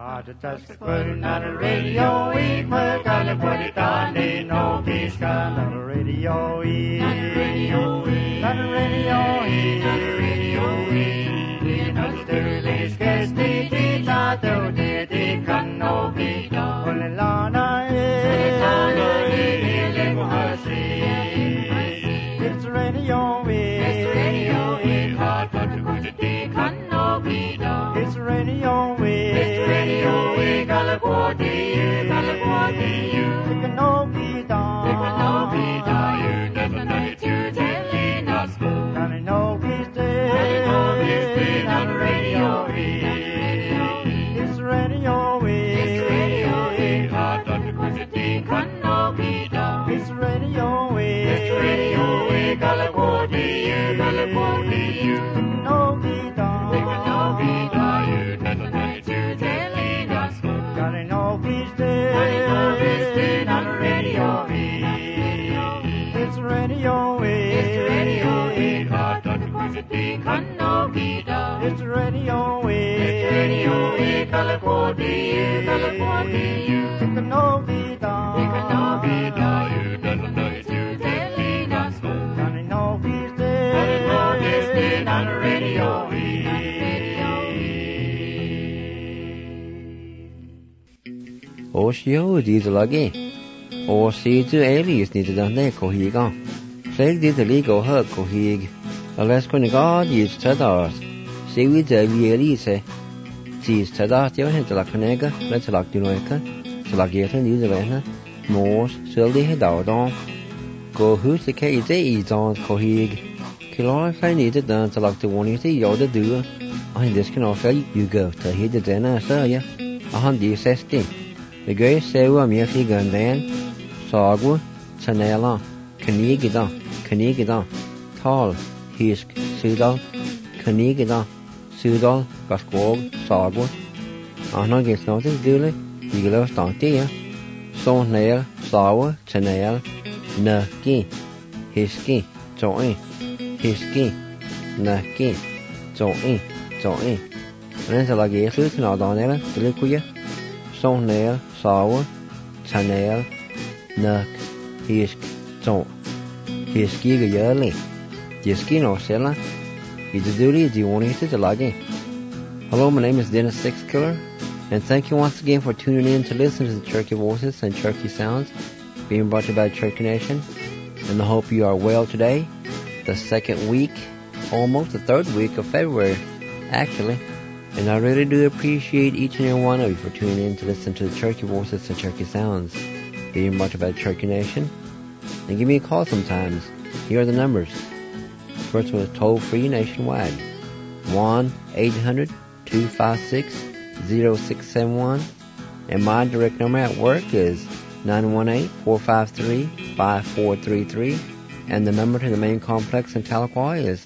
Putting on the radio, eat my gonna put it on the no peace on the radio, eat on the radio, eat on the radio, eat on the radio, eat on the Sterling's guest, eat out the day, can no be done. Only Lana, it's radio, it's radio, eat hot, but the good day can no be done. It's radio, California, California, it can no be done. It can no be done. You never know it, you telling us. And I know he's dead. On the radio, it's radio, it's radio, hot on the city, can no be done. It's radio, California, California, it can no be done. It can no be done. You never know it, you telling us. God, I know he's dead. On the radio, it's radio, it's radio, hot on the city, can no be done. It's radio, California, California, it can no be done. It can no be done. You never know it, you telling us. God, I know he's dead. I know he's dead on the radio. Osio dieselagi. O see to alias needed on their cohiga. Flag did the legal her cohig. Unless when God used Tadas. See with the Elise. Sees Tadas, your hand to la Canega, let's lock the Noika. To la Gator, New Zealand. Morse, Silly head out on. Go who's the case they eat on cohig. Kilor if I needed done to lock the one you see, you're the doer. And this can offer you go to hit the dinner, sir, yeah. 160. The great sewa miafi gandan, sagwa, chanela, kanigida, tall, hisk, sudal, kanigida, sudal, gaskog, sagwa. Anna gets nothing, dule, you love stantia. Son nail, sawa, chanel, naki, hiski, join, hiski, naki, join. And then the lagi is not on there, the liquid. Son nail, sawa, chanel, nuk, hisk, joint. Hiski ga yearly. Jiski no sella. Is the duty, do you want to the lagi? Hello, my name is Dennis Sixkiller, and thank you once again for tuning in to listen to the Cherokee Voices and Cherokee Sounds being brought to you by Cherokee Nation. And I hope you are well today, the second week, almost the third week of February, actually. And I really do appreciate each and every one of you for tuning in to listen to the Cherokee Voices and Cherokee Sounds being brought to you by Cherokee Nation. And give me a call sometimes. Here are the numbers. First one is toll-free nationwide. 1-800-256-0671. And my direct number at work is 918-453-5433. And the number to the main complex in Tahlequah is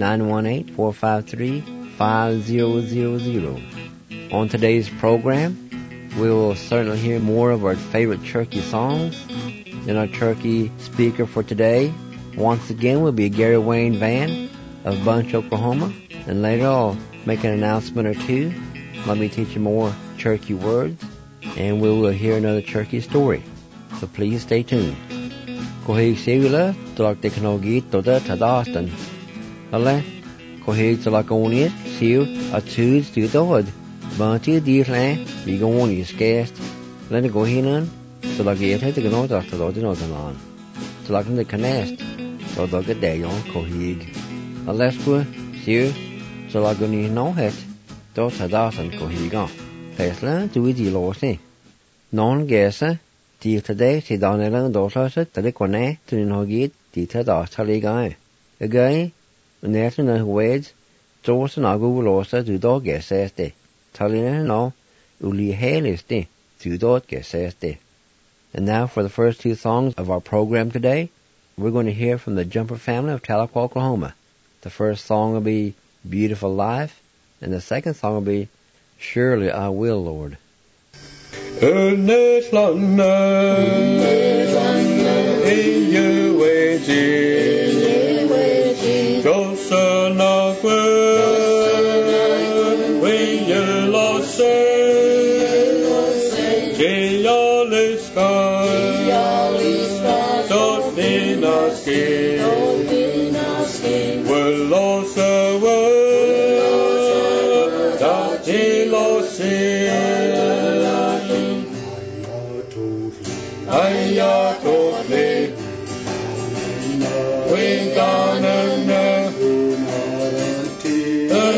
918-453-5000. On today's program, we will certainly hear more of our favorite Cherokee songs. And our Cherokee speaker for today, once again, will be Gary Wayne Vann of Bunch, Oklahoma. And later I'll make an announcement or two. Let me teach you more Cherokee words. And we will hear another Cherokee story. So please stay tuned. Kohig Sevilla, Dr. Dekanogi, Toda Tadastan. Ale, Kohig Salakoniet, Seal, a Tudes to the Hood. Bunty, Deerland, be going is scarce. Let it go in. So like it had to go out after the northern land. So like the canast. So dog a day on Kohig. Alaska, Seal, so like on you know it. Dot Tadastan Kohiga. Tesla, do it, you lost it. Non guesser. Til today, til Daniel Dawson, til det kunne til en hugget, til Tadastan. Again, Nathan and Wades, Dawson Agu Losa, to dog guess as day. Talina no, Uli Hales day, to dog guess as day. And now for the first two songs of our program today, we're going to hear from the Jumper family of Tahlequah, Oklahoma. The first song will be Beautiful Life, and the second song will be Surely I Will, Lord. When you lost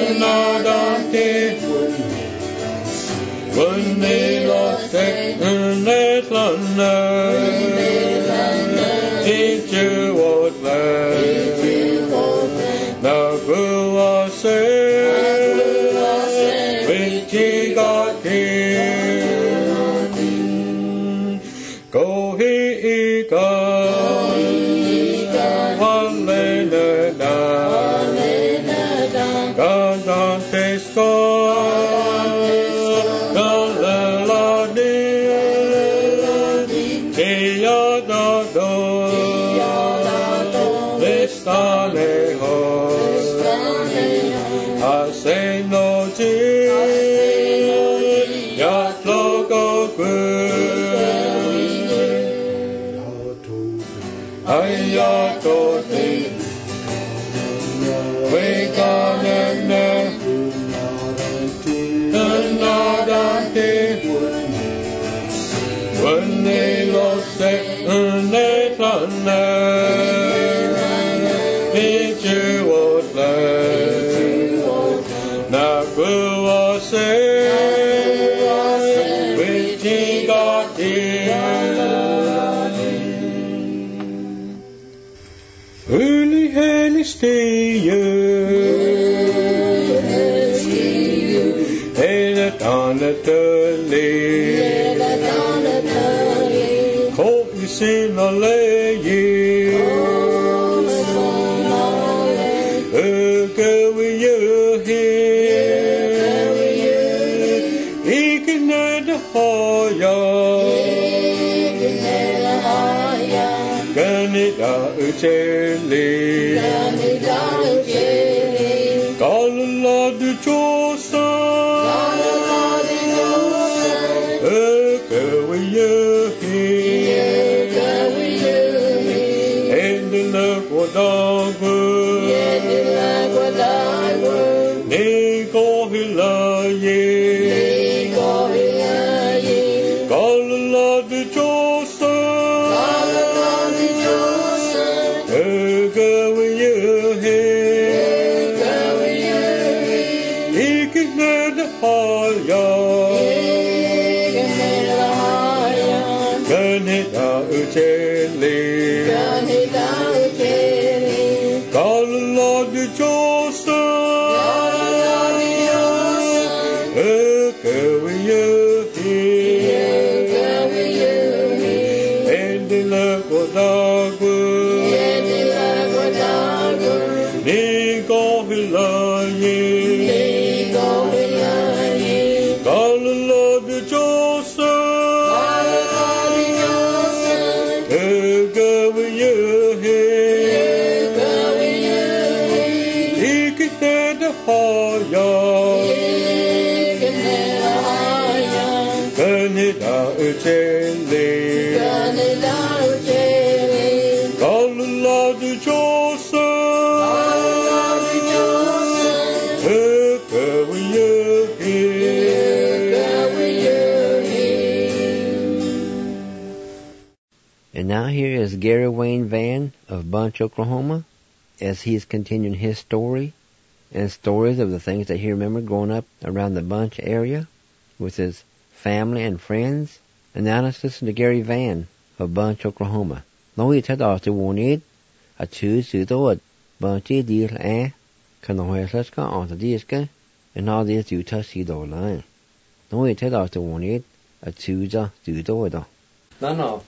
And now here is Gary Wayne Vann of Bunch, Oklahoma, as he is continuing his story and stories of the things that he remembered growing up around the Bunch area with his family and friends. And now let's listen to Gary Vann of Bunch, Oklahoma. Nó ý thật ở từ vốn ít, ở chữ sự tốt, Bunch đi là can the way let's go on the disc, and all these you touch the line. Nó ý thật ở từ vốn ít, ở chữ cho sự tốt đó. Nó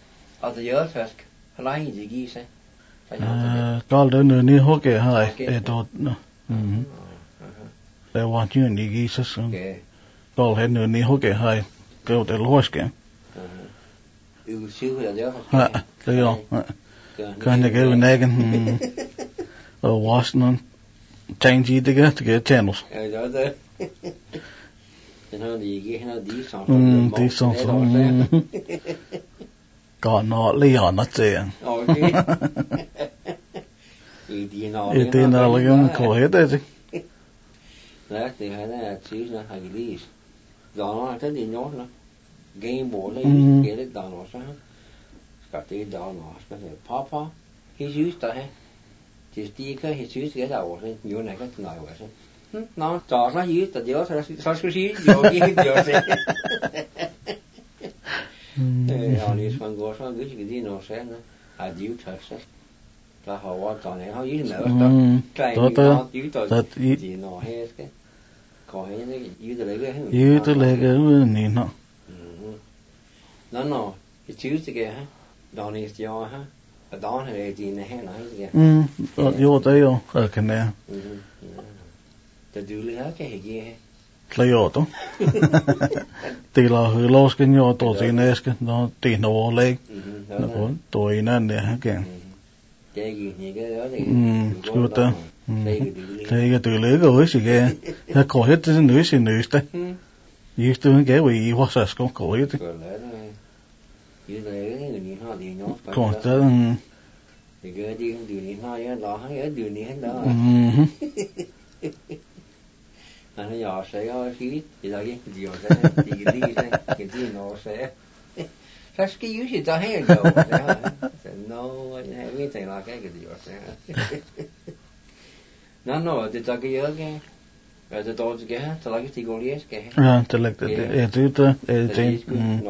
ở từ giờ first, lại gì gì sao? Call the new hockey high, they don't know. They want you in the geese. Call head new hockey high, go to the horse game. You see who they are? They are. Kind of go in Egan or Washington, change it to get channels. You know, these songs. These songs. God, not Leon, not saying. Okay. It didn't all call it, is it? That they had that season of release. Đó là đi nhốt nó. Game ball lên get it done or something. Got the done or something. Papa, he's used to it. Just the he's used to get out of it. You and I got to know it. Nó trò nó dưới tờ gió sao xí vô xe. Họ đi sang go sang cái gì nó xe nó à díu thật xe. Là họ qua trò này họ dưới nữa đó. Trai nó dưới tờ gì nó hết cái. Có hết cái dưới tờ lấy cái. Dưới tờ lấy cái nhìn nó. Nó cái chữ gì kìa ha. Đó này gió ha. Ở đó thì gì này hay nói kìa. Vô tới vô ở cái này. Tờ đưa lửa cái gì kia. Lấy vô đó. Thì là hư lô cái nhỏ tổ gì này cái nó tì nổ lên. Nó có tuổi nên để kìa. Cái gì cái đó thì. Cứ ta. Thì cái từ lửa cái gì kìa. Nó có hết cái nữ xin nữ đấy. Ý tôi cái vì hóa sát có hết. Dưới đây cái người họ thì nó còn tới thì cái đi không đường nó đó cái đường này đó nó nhỏ sẽ có khí thì là cái gì sẽ thì đi sẽ cái gì nó sẽ sao cái dưới thì ta hay rồi sẽ nó cái này là cái gì sẽ nó thì ta cái nhớ cái rồi tôi tôi cái ta là cái gì gọi cái tôi là cái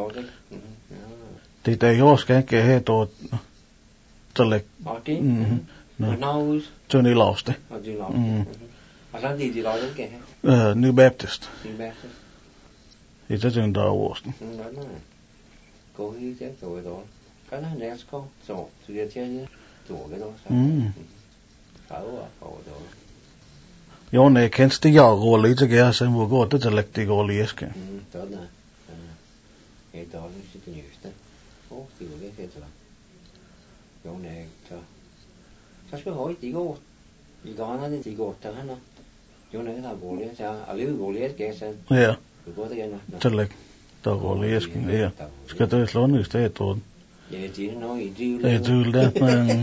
thì đây jos cái hệ tổ select nó Johnny Lost à sao gì lo đến cái New Baptist thì cho trường đó was đó nó cô ấy chứ tuổi đó cái này next có rồi sự chơi tuổi cái đó sao đó jo ne känns det jag går lite grann sen vår går det select det går lite ska då nej det då nu sitter just det thì cái heter det. Jo nej så. Så ska ha det går. I dag när det går där han. Jo nej det går det så. Allihopa går det ska sen. Ja. Det går det igen. Select. Då går det ska ja. Ska det slå nu istället då. Ja det är nog i drill. Det drill där men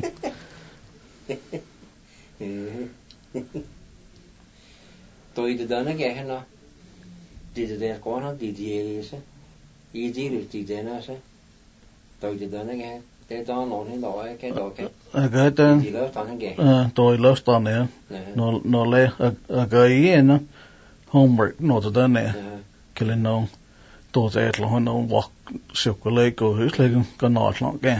Tôi det där när jag henne. Det där går han det är så. I drill det där så. Tôi thì đến cái cái đó nó hiện tại cái đó cái tên gì đó toàn cái tôi lớp toàn này nó lấy cái ý nó homework nó từ đó này cái lên nó tôi sẽ là nó walk sụp cái lấy cái hết lấy cái nọ nó cái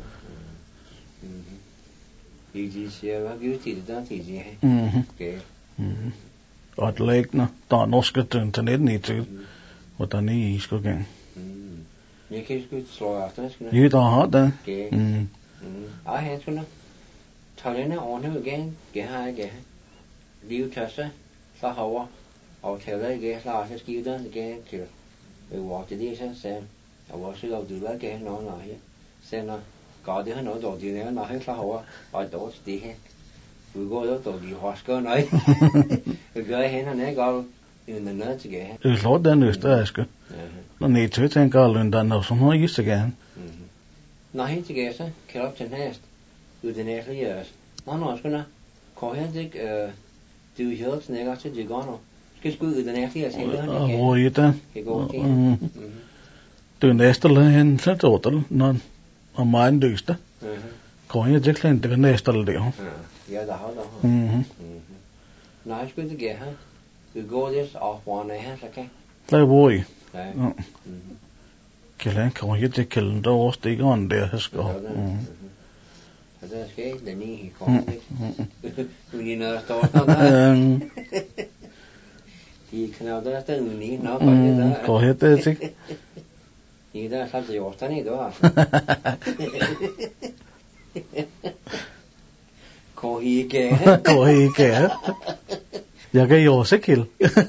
gì xe và cái gì đó thì gì hay cái ở lấy nó toàn nó sẽ trên internet này chứ và ta này cái cái như cái slår out đó như đó hết đó ở hết xuống đó thằng ấy nó ổn hơn cái hai cái điều test á sao hậu ở theo lấy cái sao sẽ kêu đó cái kiểu rồi walk thì đi xem ở sẽ đầu từ lấy cái nó lại xem nó có đi hết nó đầu thì nó hết sao hậu ở tổ thì hết vừa go đó tổ đi hóa cơ nói cái hết nó này có nhưng nó chỉ cái lót đó nữa đó cái nó need to think all and done now some more use again nó hết chỉ cái sao cái op trên hết từ đến hết rồi nó cái nó có hết cái từ hết này cái gì có nó cái từ đến hết thì sẽ nữa cái ôi ta cái go từ nästa lên så total non a mind dus đó có những cái lên từ nästa lên đó ja đó nó cái cái ha từ go this off one này ha cái lại vui cái lên có những cái killen đó stick on there has go det ska det ni kommer du ni när står thì khi nào đó tới ni nó có hết đấy chứ thì đó sao chỉ 8 này đó có hi kẻ giờ cái vô sức kìa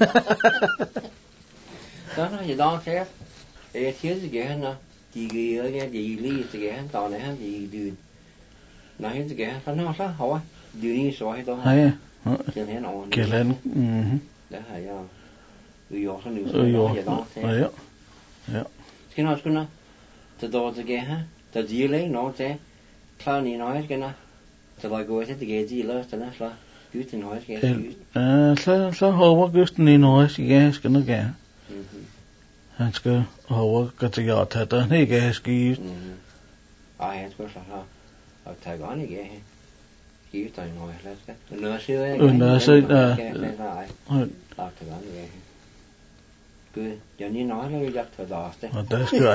đó nó gì đó thế để thiếu gì kìa nó chỉ cái gì lý gì kìa tao này gì đường này gì kìa nó sao hậu đường đi số hay đó hay cho nên nó kìa lên đấy hay à vô sao nữa vậy đó thế cái nó từ đó gì kìa từ gì lấy nó thế sao ni nói cái nó từ lại gọi thế cái gì là thế nào sao cứ thì nói cái så hova just ni nói cái nó kìa han ska hova cái gì ở thế đó này cái han ska så ha att ta går ni Kêu tỏi ngồi lên cái nửa xưa nửa xưa lên lại đọc thử lắm vậy cứ giờ như nói nó dắt thử đỏ thế tới cười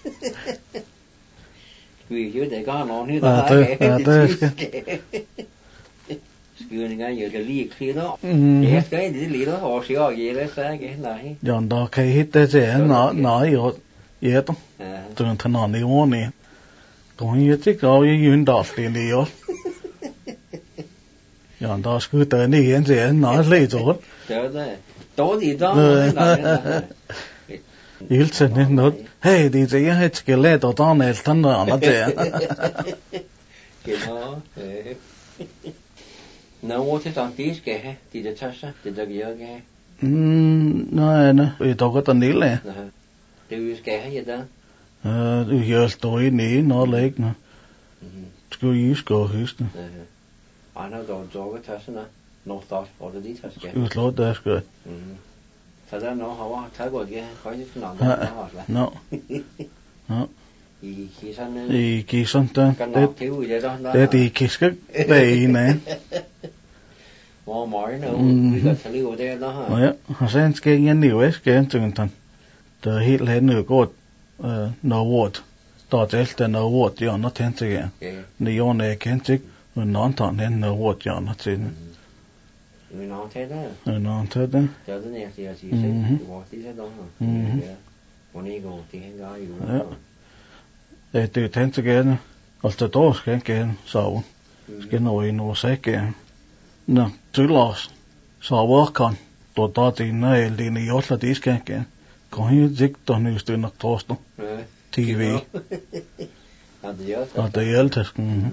vì chứ để có nó như đó cái cứ này giờ cái ly kia đó cái ly đó họ xíu gì đấy sao cái này dọn đó cái hít tới sẽ nó yếu yếu đó từng thằng nó nhiều món này còn như thế có những đọt thì nhiều dọn đó cứ tới này hiện sẽ nó lấy rồi tối thì đó yếu chân nên nó hey đi chơi hay cái lẽ đó tao này thằng nó chơi cái nó nó mua thế toàn tí cái thì được sao thì được gì cái nó vì tao có tận lý này từ cái gì đó giờ tôi ní nó lấy nó cứ use go use I know don't do cái test nữa no thought or the details cái use lot that's good thật ra nó họ thấy過嘅，佢啲難度好啦。 No. No. 而其實呢， 而其實呢， 更難挑嘅啫啦。 這啲其實地呢， 我買呢，呢個睇呢個啲啦。 係啊，我先嘅嘢nhiều ấy cái chừng thần, từ hít lên nửa cột, no word,ต่อจากแต่ no word อย่างนั้นทั้งสิ้นนี่ย้อนในแค่จิกมันนอนตอนนั้น no word อย่างนั้นจริง người non thế đó non thế đó cho tới này thì sẽ bỏ tí thế đó hả còn này còn thì anh gái rồi để từ tháng trước cái ở đó cái sau cái nồi nó sẽ cái nè chú lo sau bữa con tổ đó thì này đi này ở là đi cái còn như dịch đó như từ nó toast đó TV ở đây thật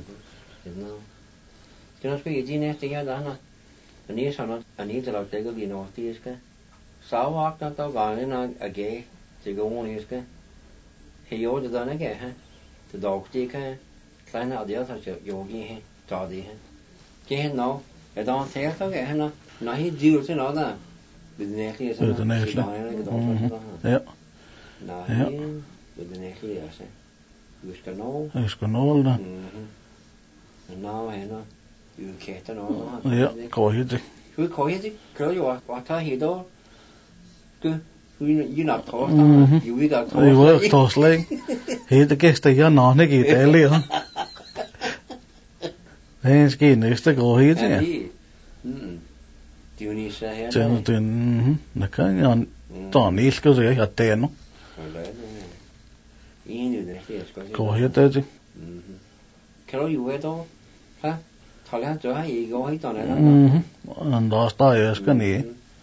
cho nó cái gì này thì đó nè anh sao nó anhจะเราเจอก็ดีเนาะที่ก็สาววักนั่นตัวก่อนนี่นะไอ้เก๋จะก็วันนี้ก็เฮียจะตอนนั้นแกฮะจะดอกจีก็ใส่หน้าเดียวเขาจะโยกีฮะจอดีฮะเก๋เนาะไอ้ตอนเที่ยวเขาแกฮะเนาะน่าให้จิ๋วใช่เนาะนะเป็นเนื้อขี้ใช่ไหมเป็นเนื้อขี้ ja น่าให้เป็นเนื้อขี้ใช่ Yskanol da น่าเห็นเนาะอยู่แค่ตัวน้อง ja kohiti คือkohitiคืออยู่ว่าถ้าเห็นตัวคือยืนหนักท้ออยู่วิกับท้ออยู่วิท้อสเลยเห็นแต่แกสต์ยานอนนี่กี่แต่เลยฮะเฮ้ยสกีนี่สต์kohiti ติวนี่ใช่ไหมเจ้าตัวนักการยันตอนนี้ก็จะยัดเตนเนาะkohitiจริงคือเราอยู่ไว้ตัวฮะถอดแล้วจะให้อีกเอาให้ตอนไหนนะอันดอสตายกันนี่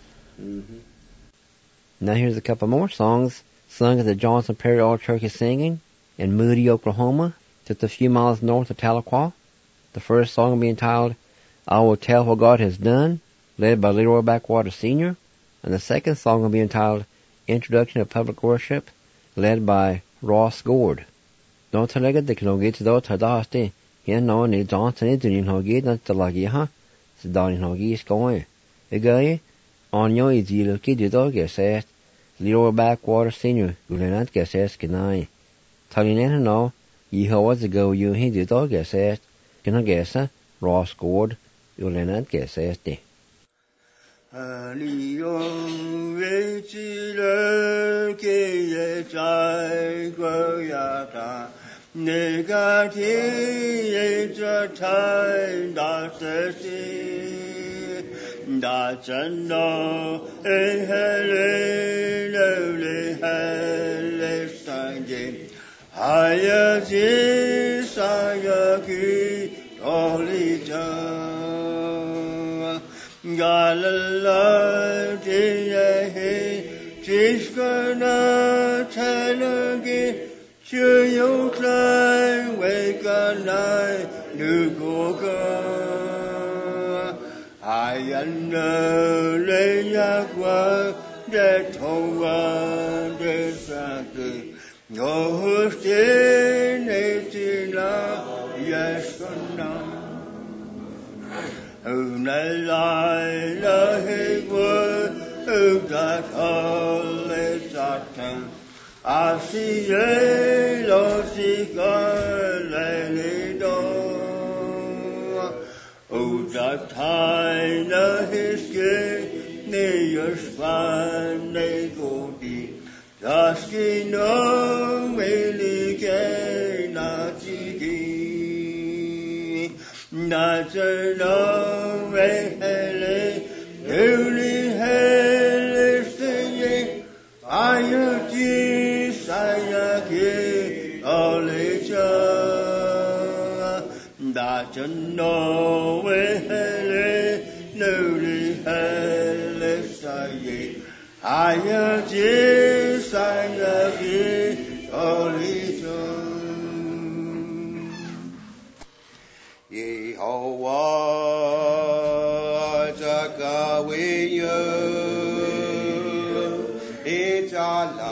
Now here's a couple more songs sung at the Johnson Prairie All Turkey Singing in Moody, Oklahoma, just a few miles north of Tahlequah. The first song will be entitled, I Will Tell What God Has Done, led by Leroy Backwater Sr., and the second song will be entitled, Introduction to Public Worship, led by Ross Gord. Don't tell me that you get to the Tadaste. Here now in Johnson is doing how get not the Lagia, so down in how is going. A guy on your easy look at the dog says, Leroy Backwater Sr., Gulenat says, Kenai. Telling you now, ye how was ago you hit the dog says, Can I guess, Ross Gord, Gulenat says, 내가 뒤에서 탈다스시 나전노 에헬레레레상게 하여지 사여기 올리자 갈라디에 지스거나 차르게 주요 클라이 웨가나이 누구가 아얀너 레야과 데토와 데사그 요스테 네티라 예스코나 우날라이 라헤고 우다톨레사탄 Asiye lo sika le do that time his gate, near span, they go deep. Daski no melige na tiki. Nazer no hele, newly hele stingy. Ayuti sayaki oleja. Nazer no hele, newly hele sayaki. Ayuti sayaki oleja. Yehovah Jagawiyu Ijala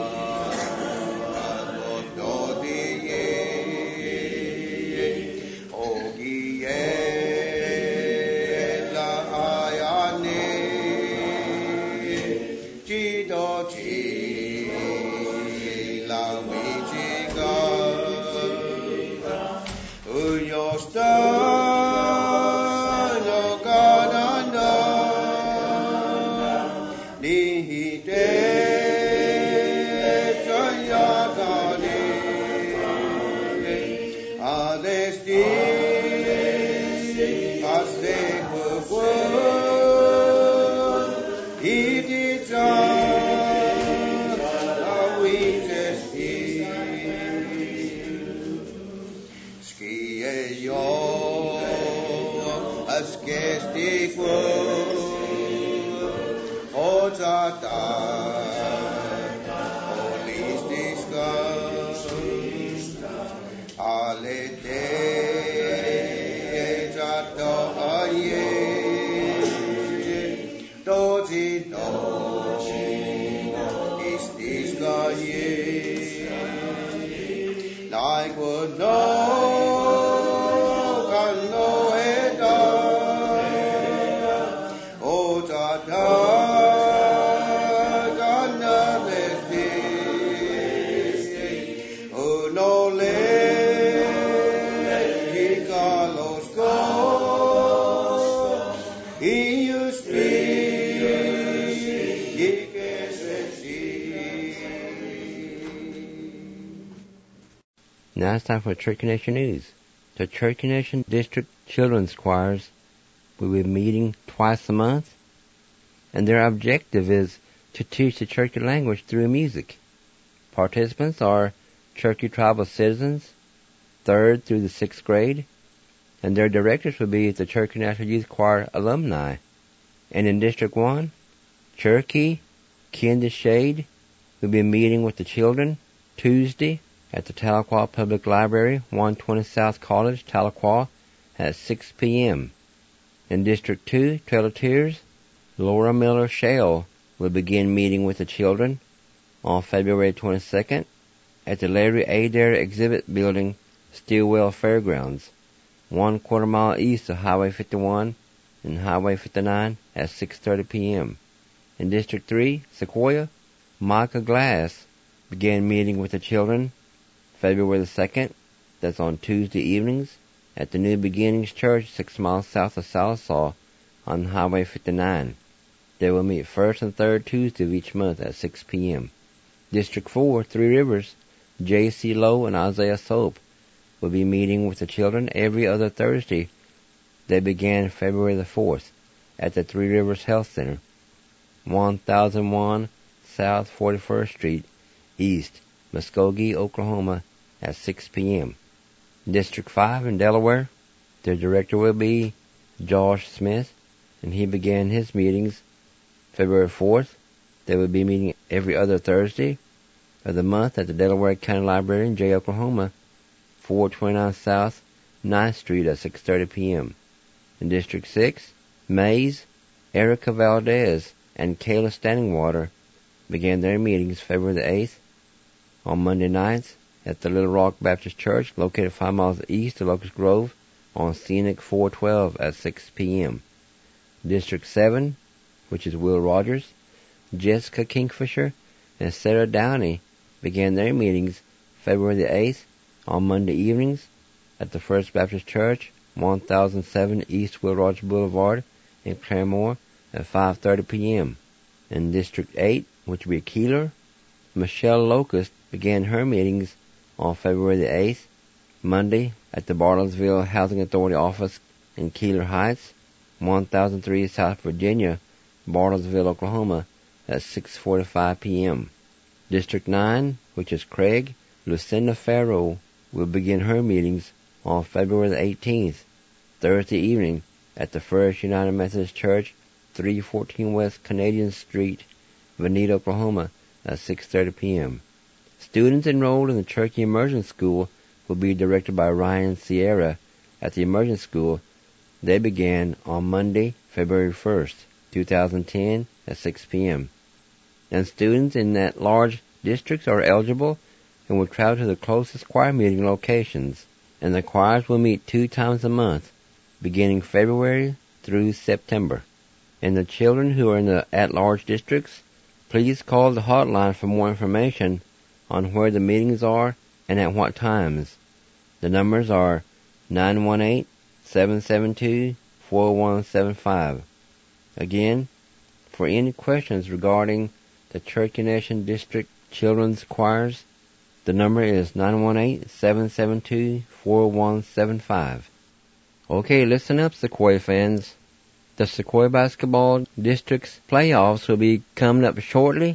Ododiye Ogiye La Ayane Chidochi La Michiga Uyosta I would know, can know it all. Oh, Tata, can know this. Oh, no, let he Carlos go. He you speak, he can see. Now it's time for Church Connection News. The Church Connection District Children's Choirs will be meeting twice a month, and their objective is to teach the Cherokee language through music. Participants are Cherokee tribal citizens, 3rd through the 6th grade, and their directors will be the Cherokee National Youth Choir alumni. And in District 1, Cherokee, Kansas Shade will be meeting with the children Tuesday at the Tahlequah Public Library, 120 South College, Tahlequah, at 6 p.m. In District 2, Trail of Tears, Laura Miller Shale will begin meeting with the children on February 22nd at the Larry Adair Exhibit Building, Stillwell Fairgrounds, 1/4 mile east of Highway 51 and Highway 59 at 6:30 p.m. In District 3, Sequoia, Micah Glass began meeting with the children February the 2nd, that's on Tuesday evenings, at the New Beginnings Church 6 miles south of Sallisaw on Highway 59. They will meet first and third Tuesday of each month at 6 p.m. District 4, Three Rivers, J.C. Lowe and Isaiah Soap will be meeting with the children every other Thursday. They began February the 4th at the Three Rivers Health Center, 1001 South 41st Street, East, Muskogee, Oklahoma, at 6 p.m. District 5 in Delaware, their director will be Josh Smith, and he began his meetings February 4th. They will be meeting every other Thursday of the month at the Delaware County Library in Jay, Oklahoma, 429 South 9th Street at 6:30 p.m. In District 6, Mays, Erica Valdez, and Kayla Standingwater began their meetings February the 8th on Monday nights at the Little Rock Baptist Church, located 5 miles east of Locust Grove, on Scenic 412 at 6 p.m. District 7, which is Will Rogers, Jessica Kingfisher, and Sarah Downey began their meetings February the 8th on Monday evenings at the First Baptist Church, 1007 East Will Rogers Boulevard in Claremore at 5:30 p.m. In District 8, which will be Keeler, Michelle Locust began her meetings on February the 8th, Monday, at the Bartlesville Housing Authority office in Keeler Heights, 1003 South Virginia, Bartlesville, Oklahoma, at 6:45 p.m. District 9, which is Craig, Lucinda Farrow will begin her meetings on February the 18th, Thursday evening, at the First United Methodist Church, 314 West Canadian Street, Vinita, Oklahoma, at 6:30 p.m. Students enrolled in the Cherokee Immersion School will be directed by Ryan Sierra at the Immersion School. They began on Monday, February 1st, 2010 at 6 p.m. And students in that large districts are eligible and will travel to the closest choir meeting locations. And the choirs will meet 2 times a month, beginning February through September. And the children who are in the at-large districts, please call the hotline for more information on where the meetings are and at what times. The numbers are 918-772-4175. Again, for any questions regarding the Cherokee Nation District Children's Choirs, the number is 918-772-4175. Okay, listen up, Sequoia fans. The Sequoia Basketball District's playoffs will be coming up shortly,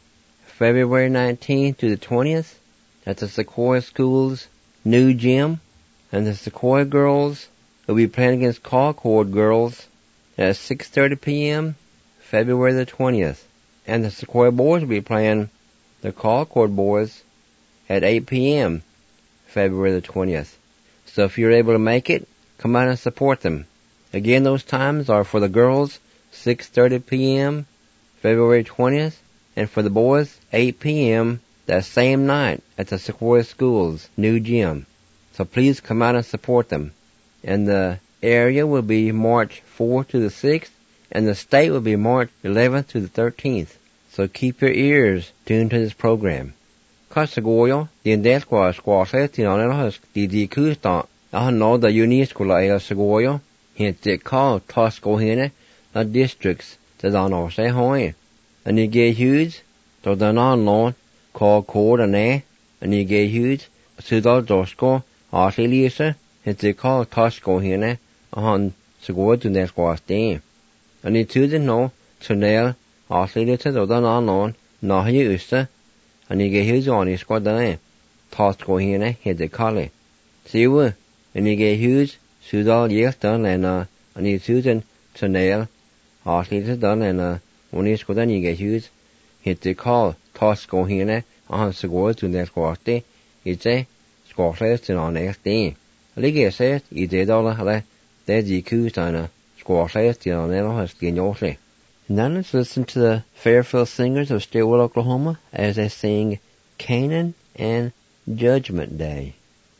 February 19th to the 20th, at the Sequoia School's new gym, and the Sequoia girls will be playing against Concord girls at 6:30 p.m., February the 20th, and the Sequoia boys will be playing the Concord boys at 8 p.m., February the 20th. So if you're able to make it, come out and support them. Again, those times are for the girls, 6:30 p.m., February 20th, and for the boys, 8 p.m. that same night at the Sequoia School's new gym. So please come out and support them. And the area will be March 4th to the 6th, and the state will be March 11th to the 13th. So keep your ears tuned to this program. Sequoia, the Indesqua Squash, the Honest, the Kustan, I know the Uniscola Sequoia, hence it called Tosco Hene, the districts that I know say hoy. And you get huge, so the non lawn, called Cord and and you get huge, so the Dosco, Artilisa, hence it called Tosco Hene, on Sequoia to Nesqua Stain. And you to the no, to nail, Artilisa, so the non lawn, no you usta, and you get huge on his squad there, Tosco Hene, hence it call it. See you, and you get huge, so the yes done and you to nail, Artilisa done and when you squad then you get huge, hit the call, Tosco Hene, on Sequoia to Nesqua Stain, it's a squash on next day. Lige says, you did all that, there's the coos on squash on the skin yourself. Now let's listen to the Fairfield Singers of Stillwater, Oklahoma, as they sing Canaan and Judgment Day.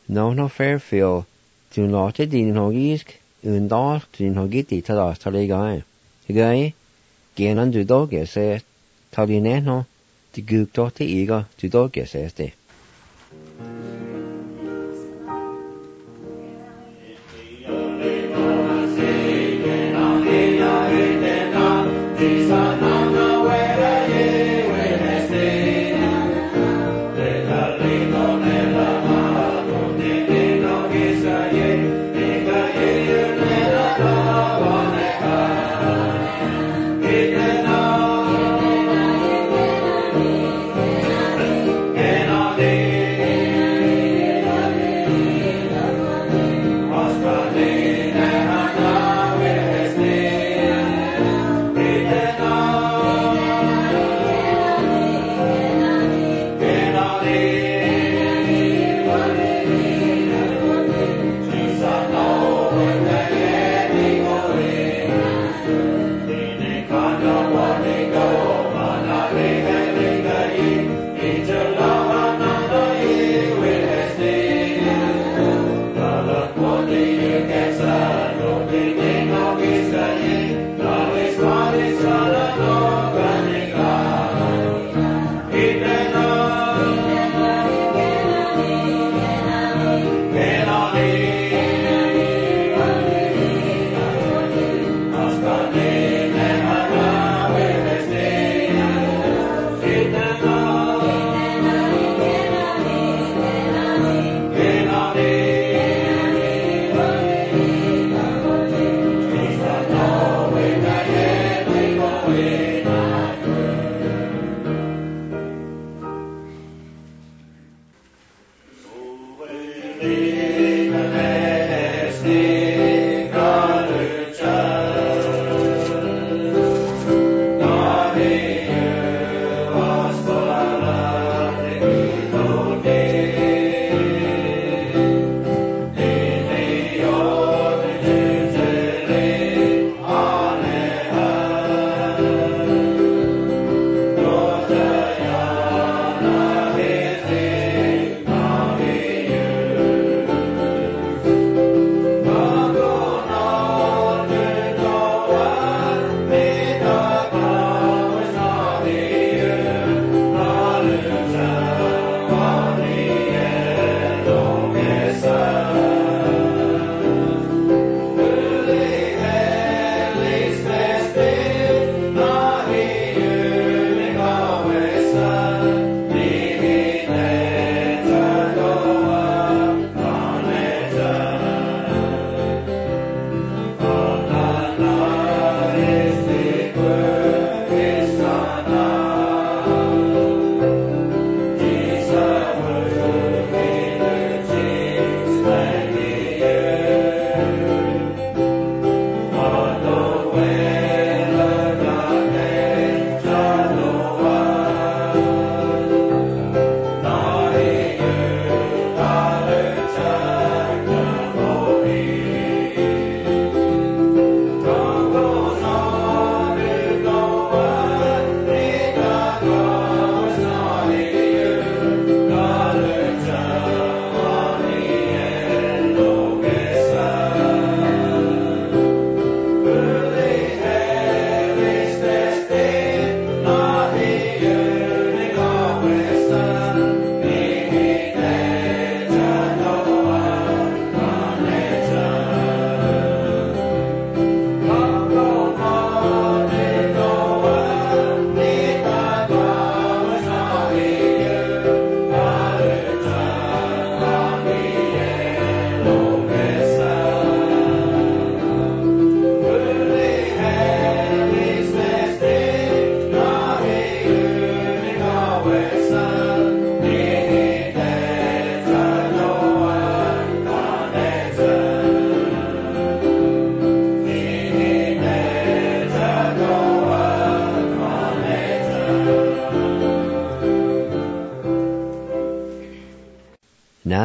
No Fairfield, to not the Dinogisk, undar to Dinogiti to us to the guy. The guy, gain on the dog, says, tell you no, the gook dot the eager to dog, says they.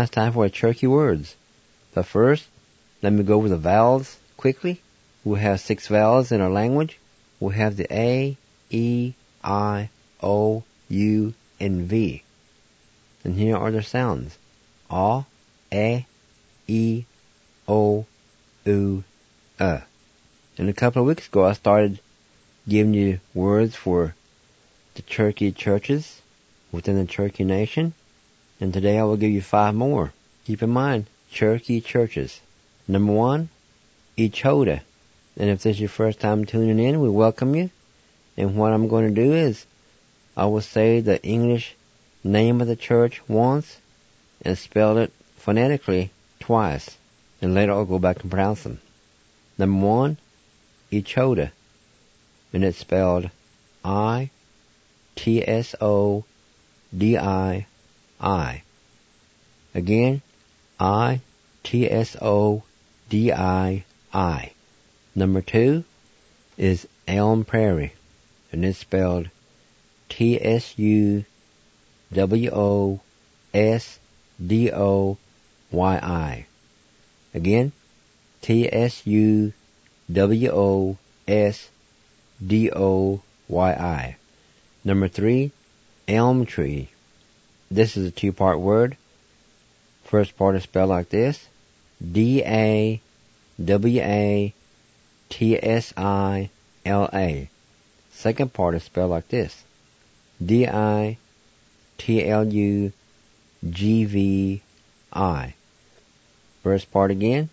now it's time for our Cherokee words. But first, let me go over the vowels quickly. We have 6 vowels in our language. We have the A, E, I, O, U, and V. And here are their sounds. A, E, O, U, And a couple of weeks ago, I started giving you words for the Cherokee churches within the Cherokee Nation. And today I will give you 5 more. Keep in mind, Cherokee churches. Number 1, Echota. And if this is your first time tuning in, we welcome you. And what I'm going to do is, I will say the English name of the church once and spell it phonetically twice. And later I'll go back and pronounce them. Number 1, Echota. And it's spelled I-T-S-O-D-I-I. Again, I-T-S-O-D-I-I. Number 2 is Elm Prairie, and it's spelled T-S-U-W-O-S-D-O-Y-I. Again, T-S-U-W-O-S-D-O-Y-I. Number 3, Elm Tree. This is a 2-part word. First part is spelled like this: D-A-W-A-T-S-I-L-A. Second part is spelled like this: D-I-T-L-U-G-V-I. First part again: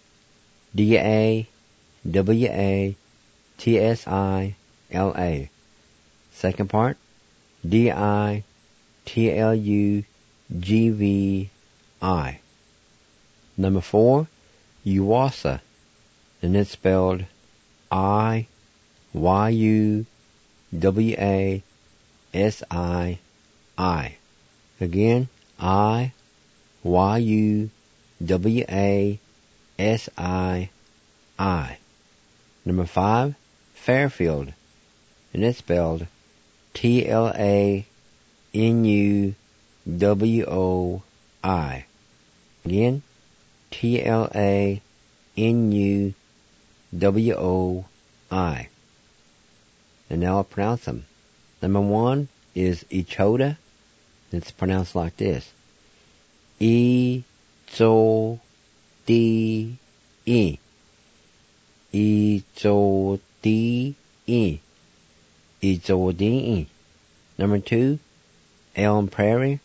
D-A-W-A-T-S-I-L-A. Second part: D-I-T-L-U-G-V-I. Number 4, Yuwassa, and it's spelled I-Y-U-W-A-S-I-I. Again, I-Y-U-W-A-S-I-I. Number 5, Fairfield, and it's spelled T-L-A-N-U-W-O-I. Again, T-L-A-N-U-W-O-I. And now I'll pronounce them. Number 1 is Echota. It's pronounced like this: E-Cho-D-E. E-Cho-D-E. E-Cho-D-E. Number 2, Elm Prairie.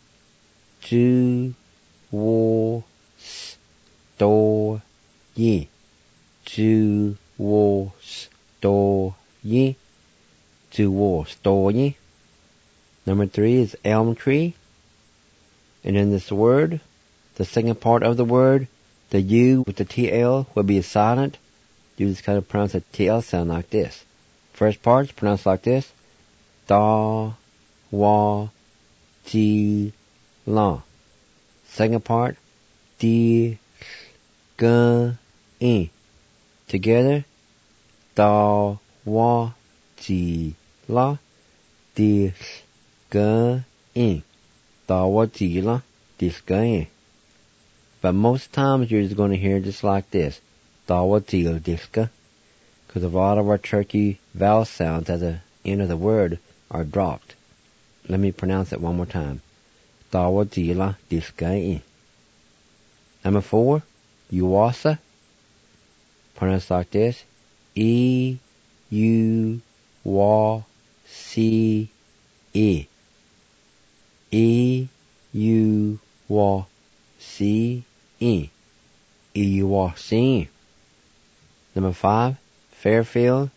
Ju-wo-sto-yi. Ju-wo-sto-yi. Ju-wo-sto-yi. Number 3 is Elm Tree. And in this word, the second part of the word, the U with the TL will be silent. You just kind of pronounce the TL sound like this. First part is pronounced like this: Da, wa, ji, la. Second part: di, g, e. Together: da, wa, ji, la, di, g, e. Da, wa, ji, la, di, g, e. But most times you're just going to hear just like this: da, wa, ji, la, di, g. Because a lot of our Cherokee vowel sounds at the end of the word are dropped. Let me pronounce it one more time: Dawajila Disgai. Number 4, Yuwassa. Pronounced like this: E-U-W-C-E. E-U-W-C-E. E-U-W-C-E. Number 5, Fairfield.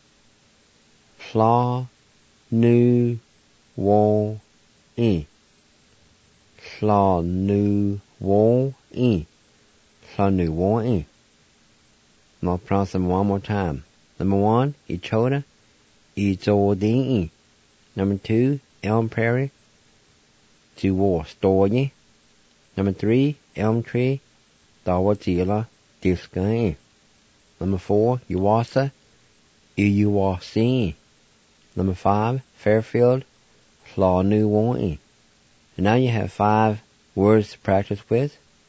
Fla-nu-won-e. Fla-nu-won-e. Fla-nu-won-e. And I'll pronounce them one more time. Number 1, Echota. E-cho-d-e. Number 2, Elm Prairie. Ju-wo-sto-yi. Number 3, Elm Tree. Da-wa-ji-la. Dis-ga-e. Number 4, Yuwassa. E-U-W-C-E. Number 5, Fairfield. Fla-nu-won-e. And now you have 5 words to practice with.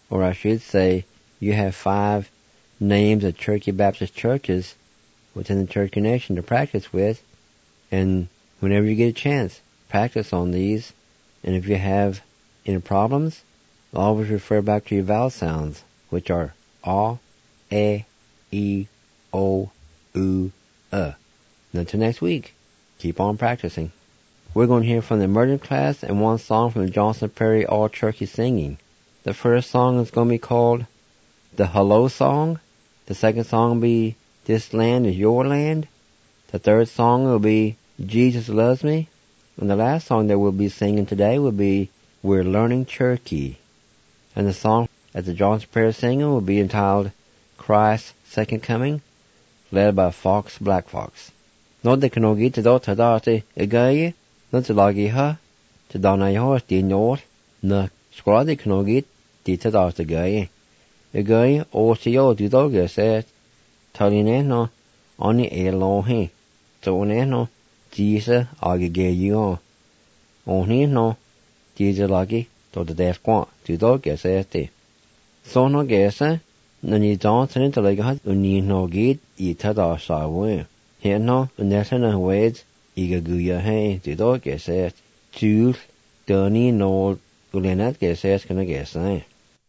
or I should say, you have 5 names of Cherokee Baptist churches within the Cherokee Nation to practice with, and whenever you get a chance, practice on these, and if you have any problems, always refer back to your vowel sounds, which are A, E, I, O, U, Now until next week, keep on practicing. We're going to hear from the emergent class and one song from the Johnson Prairie All Cherokee Singing. The first song is going to be called the Hello Song. The second song will be This Land Is Your Land. The third song will be Jesus Loves Me. And the last song that we'll be singing today will be We're Learning Cherokee. And the song at the Johnson Prairie Singing will be entitled Christ's Second Coming, led by Fox Black Fox. No de kanogi te do te date agaye, no te lagi ha, te dana yo di nor, na skra de kanogi di te date agaye. Agaye o te yo di doge se, taline no, oni e lo he, to ne no, Jesus agage yo. Oni no, Jesus lagi, to the death quan, di doge se te. So no gese, na ni Johnson te lega ha, uni no gid I te da sa we. Here no, uneta na weds, iga guya he, di do geset, Jules, Donny no, ulenet geset kana gesai.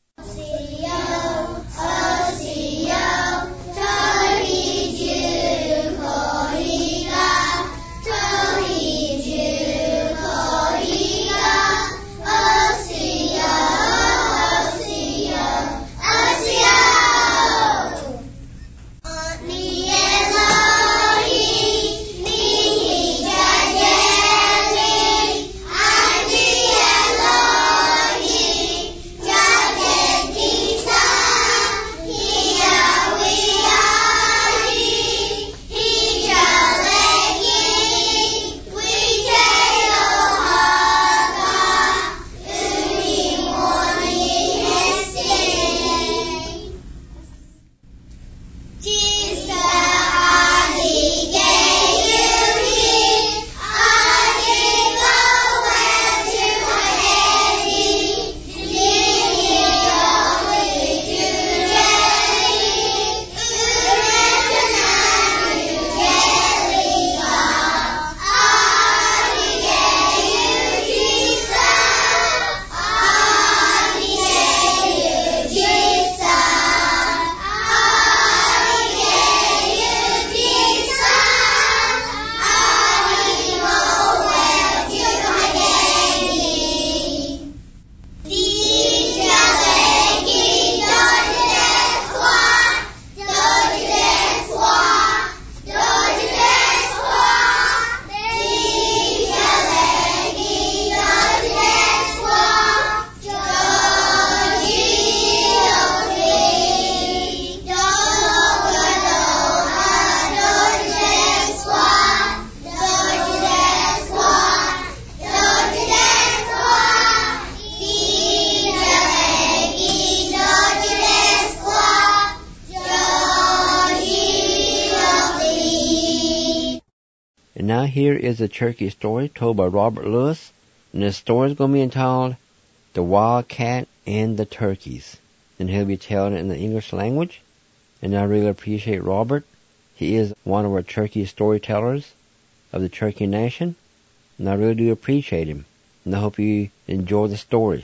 And now here is a Cherokee story told by Robert Lewis, and this story is going to be entitled The Wildcat and the Turkeys. And he'll be telling it in the English language, and I really appreciate Robert. He is one of our Cherokee storytellers of the Cherokee Nation, and I really do appreciate him, and I hope you enjoy the story.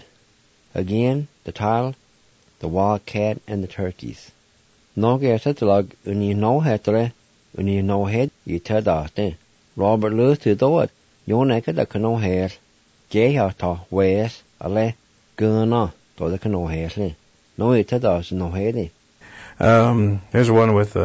Again, the title, The Wildcat and the Turkeys. No gesetlag uni no hetre, uni no head, yitadaste. Robert Lewis to do it. Yon eka da kano hair. Jaya ta wes, ale, guna, to the kano hair. No yitadas no head. There's one with,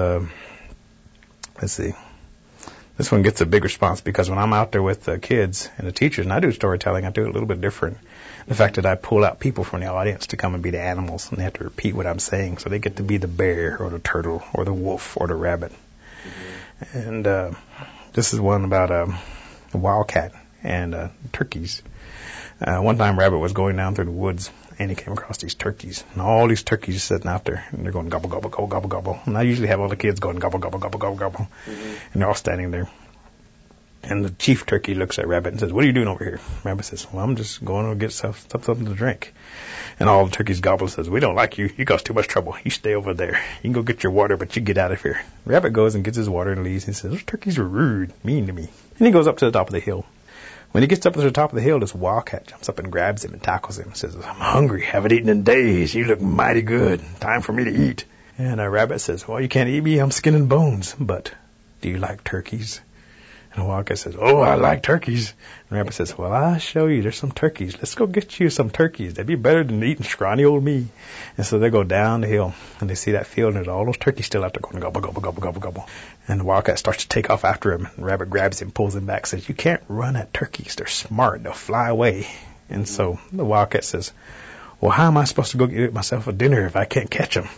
let's see. This one gets a big response because when I'm out there with the kids and the teachers, and I do storytelling, I do it a little bit different. The fact that I pull out people from the audience to come and be the animals, and they have to repeat what I'm saying, so they get to be the bear or the turtle or the wolf or the rabbit. Mm-hmm. And this is one about a wildcat and turkeys. One time Rabbit was going down through the woods, and he came across these turkeys, and all these turkeys sitting out there, and they're going gobble, gobble, gobble, gobble, gobble. And I usually have all the kids going gobble, gobble, gobble, gobble, gobble, mm-hmm. And they're all standing there. And the chief turkey looks at Rabbit and says, what are you doing over here? Rabbit says, well, I'm just going to get something to drink. And all the turkeys gobble says, we don't like you. You cause too much trouble. You stay over there. You can go get your water, but you get out of here. Rabbit goes and gets his water and leaves. He says, those turkeys are rude, mean to me. And he goes up to the top of the hill. When he gets up to the top of the hill, this wildcat jumps up and grabs him and tackles him and says, I'm hungry. Haven't eaten in days. You look mighty good. Time for me to eat. And Rabbit says, well, you can't eat me. I'm skin and bones. But do you like turkeys? And the wildcat says, oh, I like turkeys. And Rabbit says, well, I'll show you. There's some turkeys. Let's go get you some turkeys. That'd be better than eating scrawny old me. And so they go down the hill, and they see that field, and there's all those turkeys still out there going gobble, gobble, gobble, gobble, gobble. And the wildcat starts to take off after him. And Rabbit grabs him, pulls him back, says, you can't run at turkeys. They're smart. They'll fly away. And so the wildcat says, well, how am I supposed to go get myself a dinner if I can't catch them?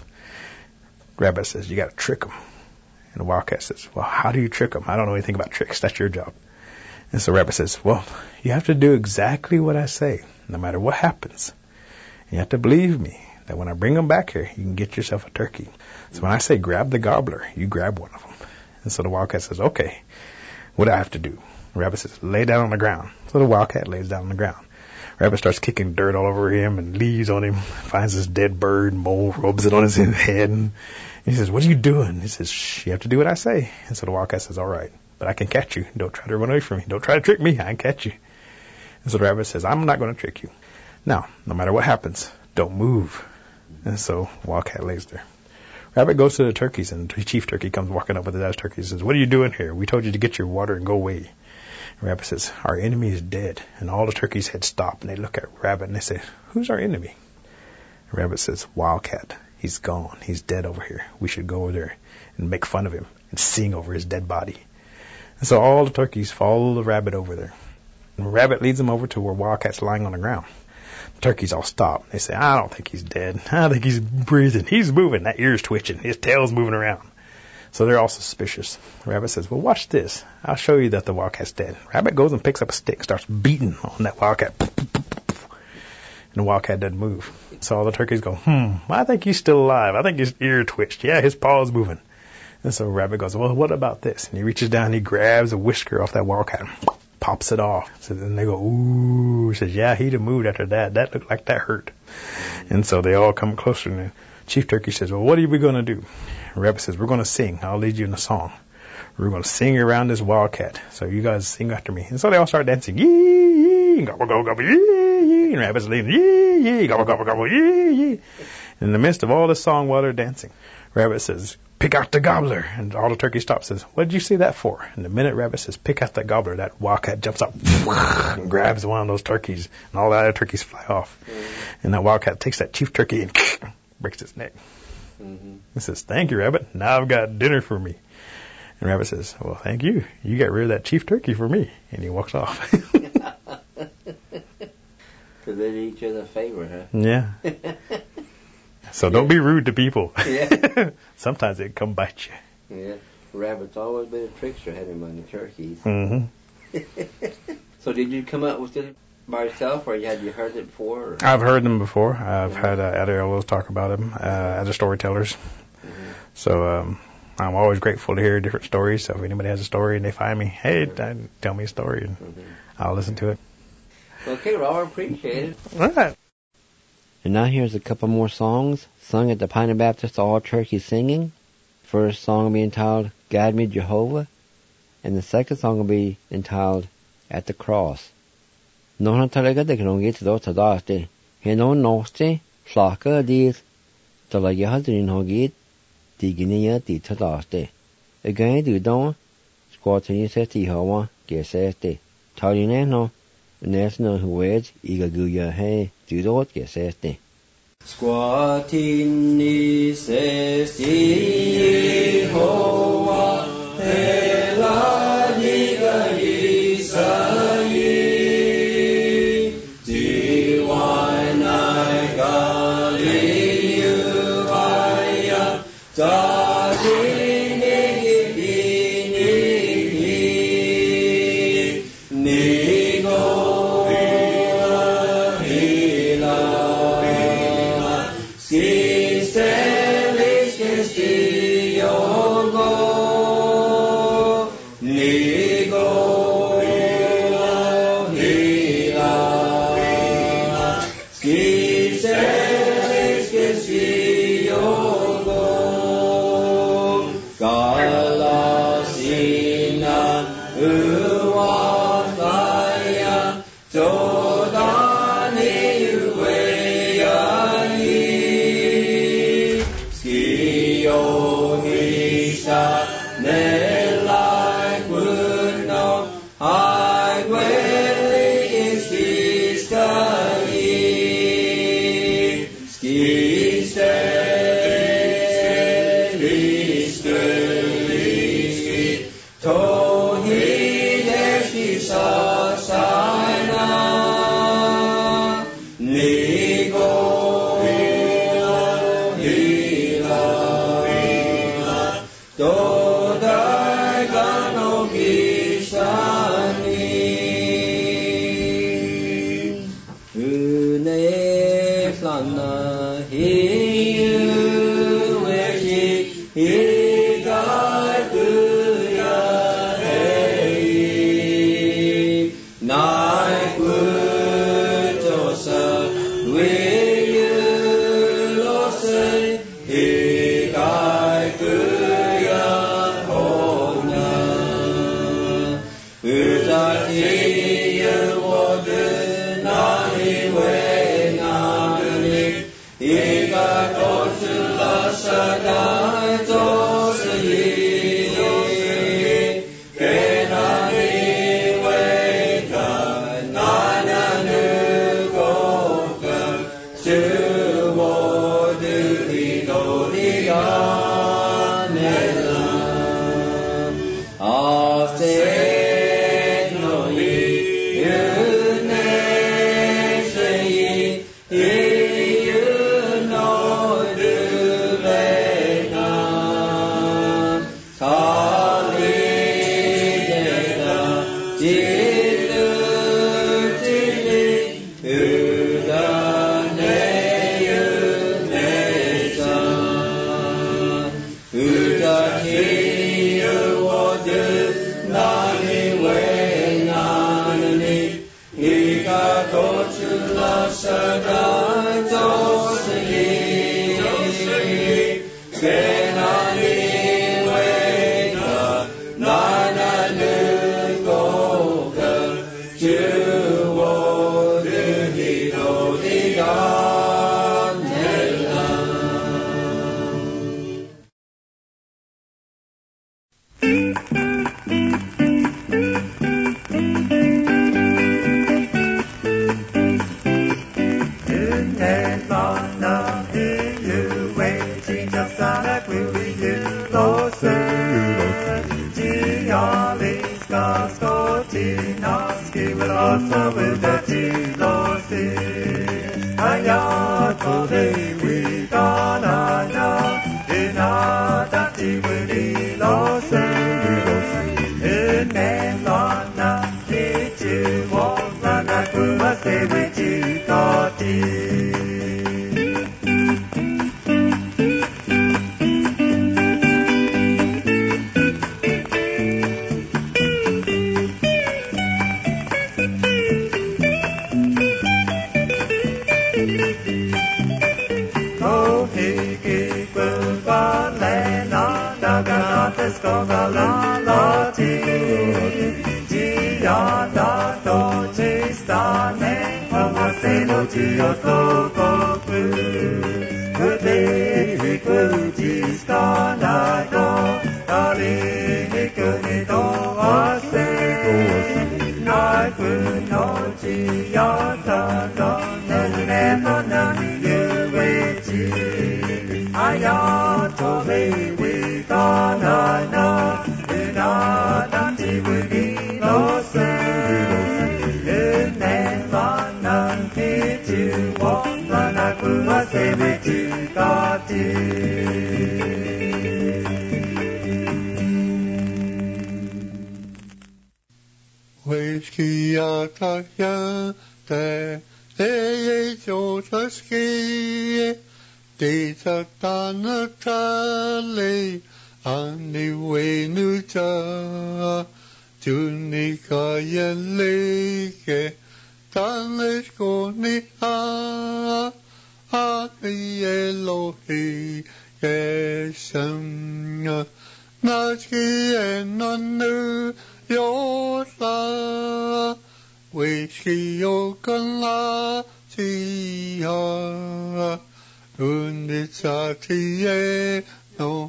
Rabbit says, you got to trick them. And the wildcat says, well, how do you trick them? I don't know anything about tricks. That's your job. And so Rabbit says, well, you have to do exactly what I say, no matter what happens. You have to believe me that when I bring them back here, you can get yourself a turkey. So when I say grab the gobbler, you grab one of them. And so the wildcat says, okay, what do I have to do? Rabbit says, lay down on the ground. So the wildcat lays down on the ground. Rabbit starts kicking dirt all over him and leaves on him, finds this dead bird, mole, rubs it on his head. And he says, what are you doing? He says, shh, you have to do what I say. And so the wildcat says, all right, but I can catch you. Don't try to run away from me. Don't try to trick me. I can catch you. And so the rabbit says, I'm not going to trick you. Now, no matter what happens, don't move. And so wildcat lays there. Rabbit goes to the turkeys, and the chief turkey comes walking up with his turkey and says, what are you doing here? We told you to get your water and go away. Rabbit says, our enemy is dead. And all the turkeys had stopped, and they look at Rabbit, and they say, who's our enemy? Rabbit says, Wildcat. He's gone. He's dead over here. We should go over there and make fun of him and sing over his dead body. And so all the turkeys follow the rabbit over there. And Rabbit leads them over to where Wildcat's lying on the ground. The turkeys all stop. They say, I don't think he's dead. I think he's breathing. He's moving. That ear's twitching. His tail's moving around. So they're all suspicious. Rabbit says, well, watch this. I'll show you that the Wildcat's dead. Rabbit goes and picks up a stick, starts beating on that Wildcat. And the Wildcat doesn't move. So all the turkeys go, I think he's still alive. I think his ear twitched. Yeah, his paw's moving. And so Rabbit goes, well, what about this? And he reaches down and he grabs a whisker off that Wildcat and pops it off. So then they go, ooh. He says, yeah, he'd have moved after that. That looked like that hurt. And so they all come closer. And the chief turkey says, well, what are we going to do? Rabbit says, we're going to sing. I'll lead you in a song. We're going to sing around this Wildcat. So you guys sing after me. And so they all start dancing. Yee, yee, gobble, gobble, gobble, yee, yee. And Rabbit's leading, yee, yee, gobble, gobble, gobble, yee, yee. In the midst of all this song while they're dancing, Rabbit says, pick out the gobbler. And all the turkeys stop and says, what did you say that for? And the minute Rabbit says, pick out the gobbler, that Wildcat jumps up and grabs one of those turkeys. And all the other turkeys fly off. And that Wildcat takes that chief turkey and breaks its neck. He says, thank you, Rabbit. Now I've got dinner for me. And Rabbit says, well, thank you. You got rid of that chief turkey for me. And he walks off. Because they did each other a favor, huh? Yeah. So don't be rude to people. Yeah. Sometimes they come bite you. Yeah. Rabbit's always been a trickster, had him on the turkeys. Mm-hmm. So did you come up with it by yourself, or had you heard it before? Or? I've heard them before. I've had other elbows talk about them, other storytellers. So I'm always grateful to hear different stories. So if anybody has a story and they find me, hey, tell me a story, and I'll listen to it. Okay, Robert, appreciate it. All right. And now here's a couple more songs sung at the Pioneer Baptist All Turkey Singing. First song will be entitled Guide Me Jehovah, and the second song will be entitled At the Cross. Nó talaga de kung git do tadaste. Heno noste slaka dis. Talaga hadrin hogit. Diginia di tadaste. Again do don. Squatting seti hawa geseste. Taline no. National Huwed Igaguya He Dudot Geseste. Squatting seti hawa hela diga isayi. Whiskey Okala Tia Unditsatie no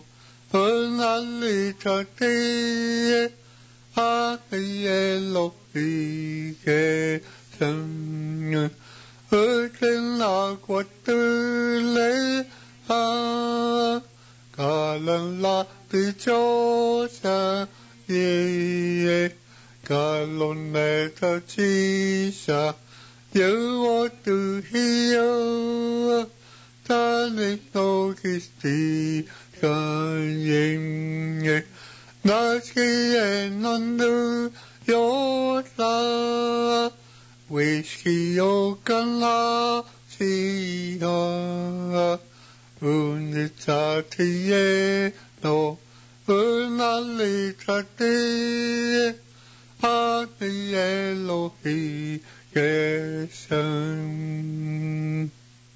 Unalitate Akielo Ike Sam Urkla Quatule Ha Kalan La Pichosa Ye Kaloneta Chisha you ought to hear Tani no Kisti Kanying Naski and under your la Whiskey Okala Sia Unitatie no Unalitate Ati Elohi Yesam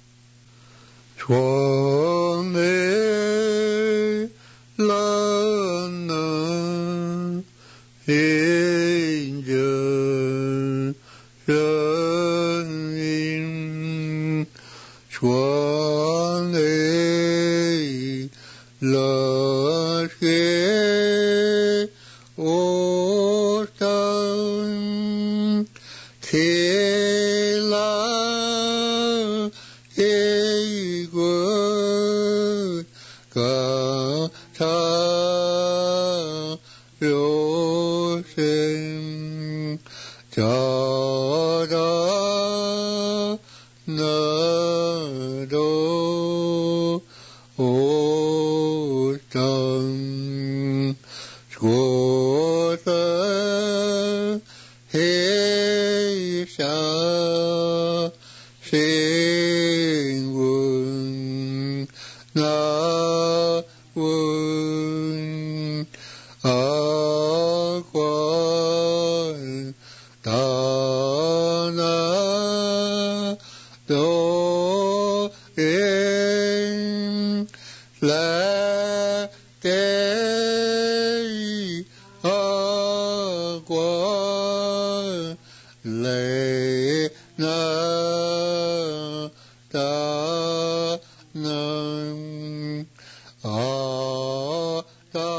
Chwane Lana Angel Shanim Chwane Lake Ortan Kela Egud Gata Yosem Jada Nado Otam Squata Heisha Singwun Na Wun Aquan Dana Do In La Day Aquan Le Na Da Nam A Da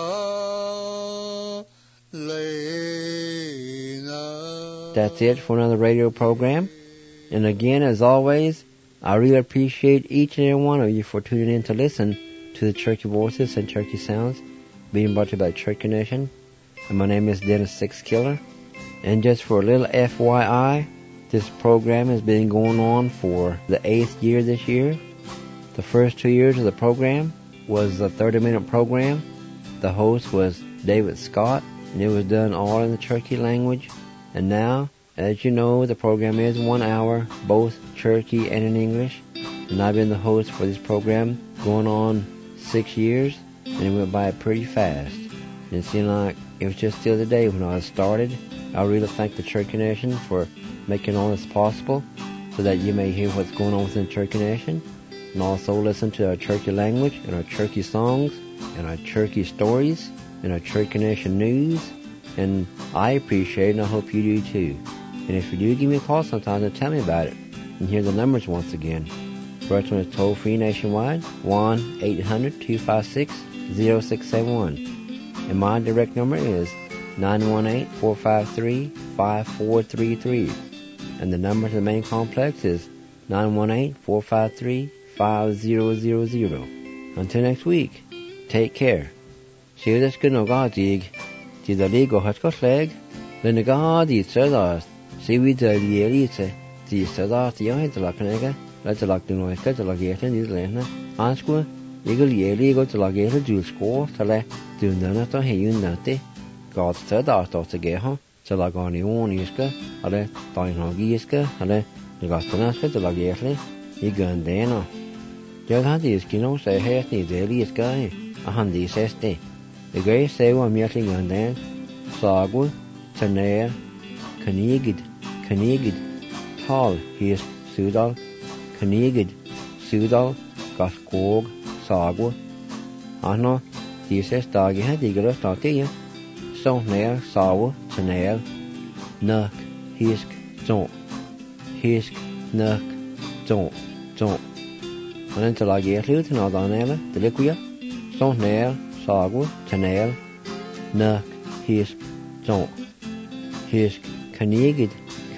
Le Na. That's it for another radio program. And again, as always, I really appreciate each and every one of you for tuning in to listen to the Cherokee Voices and Cherokee Sounds being brought to you by Cherokee Nation. And my name is Dennis Six Killer. And just for a little FYI, this program has been going on for the 8th year this year. The first 2 years of the program was a 30-minute program. The host was David Scott, and it was done all in the Cherokee language. And now, as you know, the program is 1 hour, both Cherokee and in English. And I've been the host for this program going on 6 years, and it went by pretty fast. And it seemed like it was just the other day when I started. I really thank the Cherokee Nation for making all this possible so that you may hear what's going on within the Cherokee Nation, and also listen to our Cherokee language and our Cherokee songs and our Cherokee stories and our Cherokee Nation news. And I appreciate it, and I hope you do too. And if you do, give me a call sometime and tell me about it. And hear the numbers once again. First one is toll-free nationwide, 1-800-256-0671. And my direct number is 918-453-5433. And the number to the main complex is 918-453-5000. Until next week, take care. See you this good no God dig. See the legal has got leg. Then the God eats us. See we the elite. See the young the Lacanega. Let's lock the noise, get the logation is Lena. Answer, Eagle Yelly go to logate Jules score, Tele, do none to hear nothing. God's third art of the geho, to lagoni on iska, Ale, Dinogiska, Ale, the Gastanaska, the logate, you gun dano. Jug had these kinos, say, hey, the earliest guy, a handy says they. The gray say one merely gun dan, Sagwa, Tanea, Canigid, Tall, he is Sudal, Canigid, Sudal, Gaskog, Sagwa. Anno, dieses Dagi had eagle started you. So near, Sawa, Tanea, Nuck, Hisk, don't. Hisk, nuk, don't. And then till I get you to know down there, the liquid, don't nail, sagu, to nail, nuk, hisk, don't. Hisk, kanigid,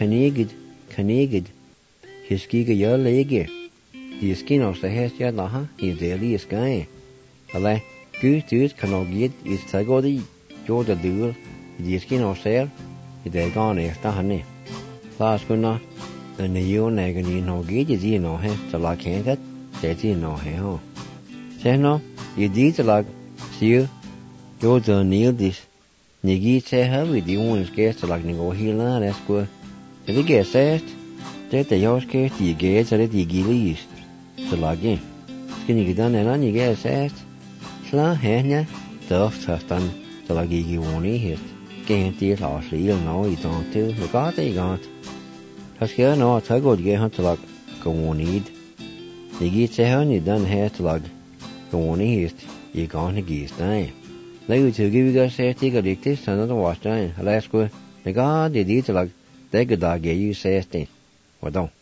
hiskiga your lege. The skin of the hair, yaha, is daily sky. Ale, good, kanogid, is tagodi, jo the duel, the skin of sail, is they gone after honey. Last good not. And the you nagging no gate is in no head to like it, that's in no hair. Say no, you did like, see you don't need this. Niggy say her with the one scared to like go healer, that's good. If you get said, that the yours case the gates are the gillies to like in. Skinny get done and on you get said, Sla hanya, tough done to like you won't eat it. Can't deal or seal no, you don't too, the god they got. Hasker no tagod ge han til lag gonid. De git se han I dan her til lag gonid I gone gist nei. Nei ut til give gas se tiga dikti sanna to was nei. Alasko. De god de dit til lag de godag ge you se sti. What don't.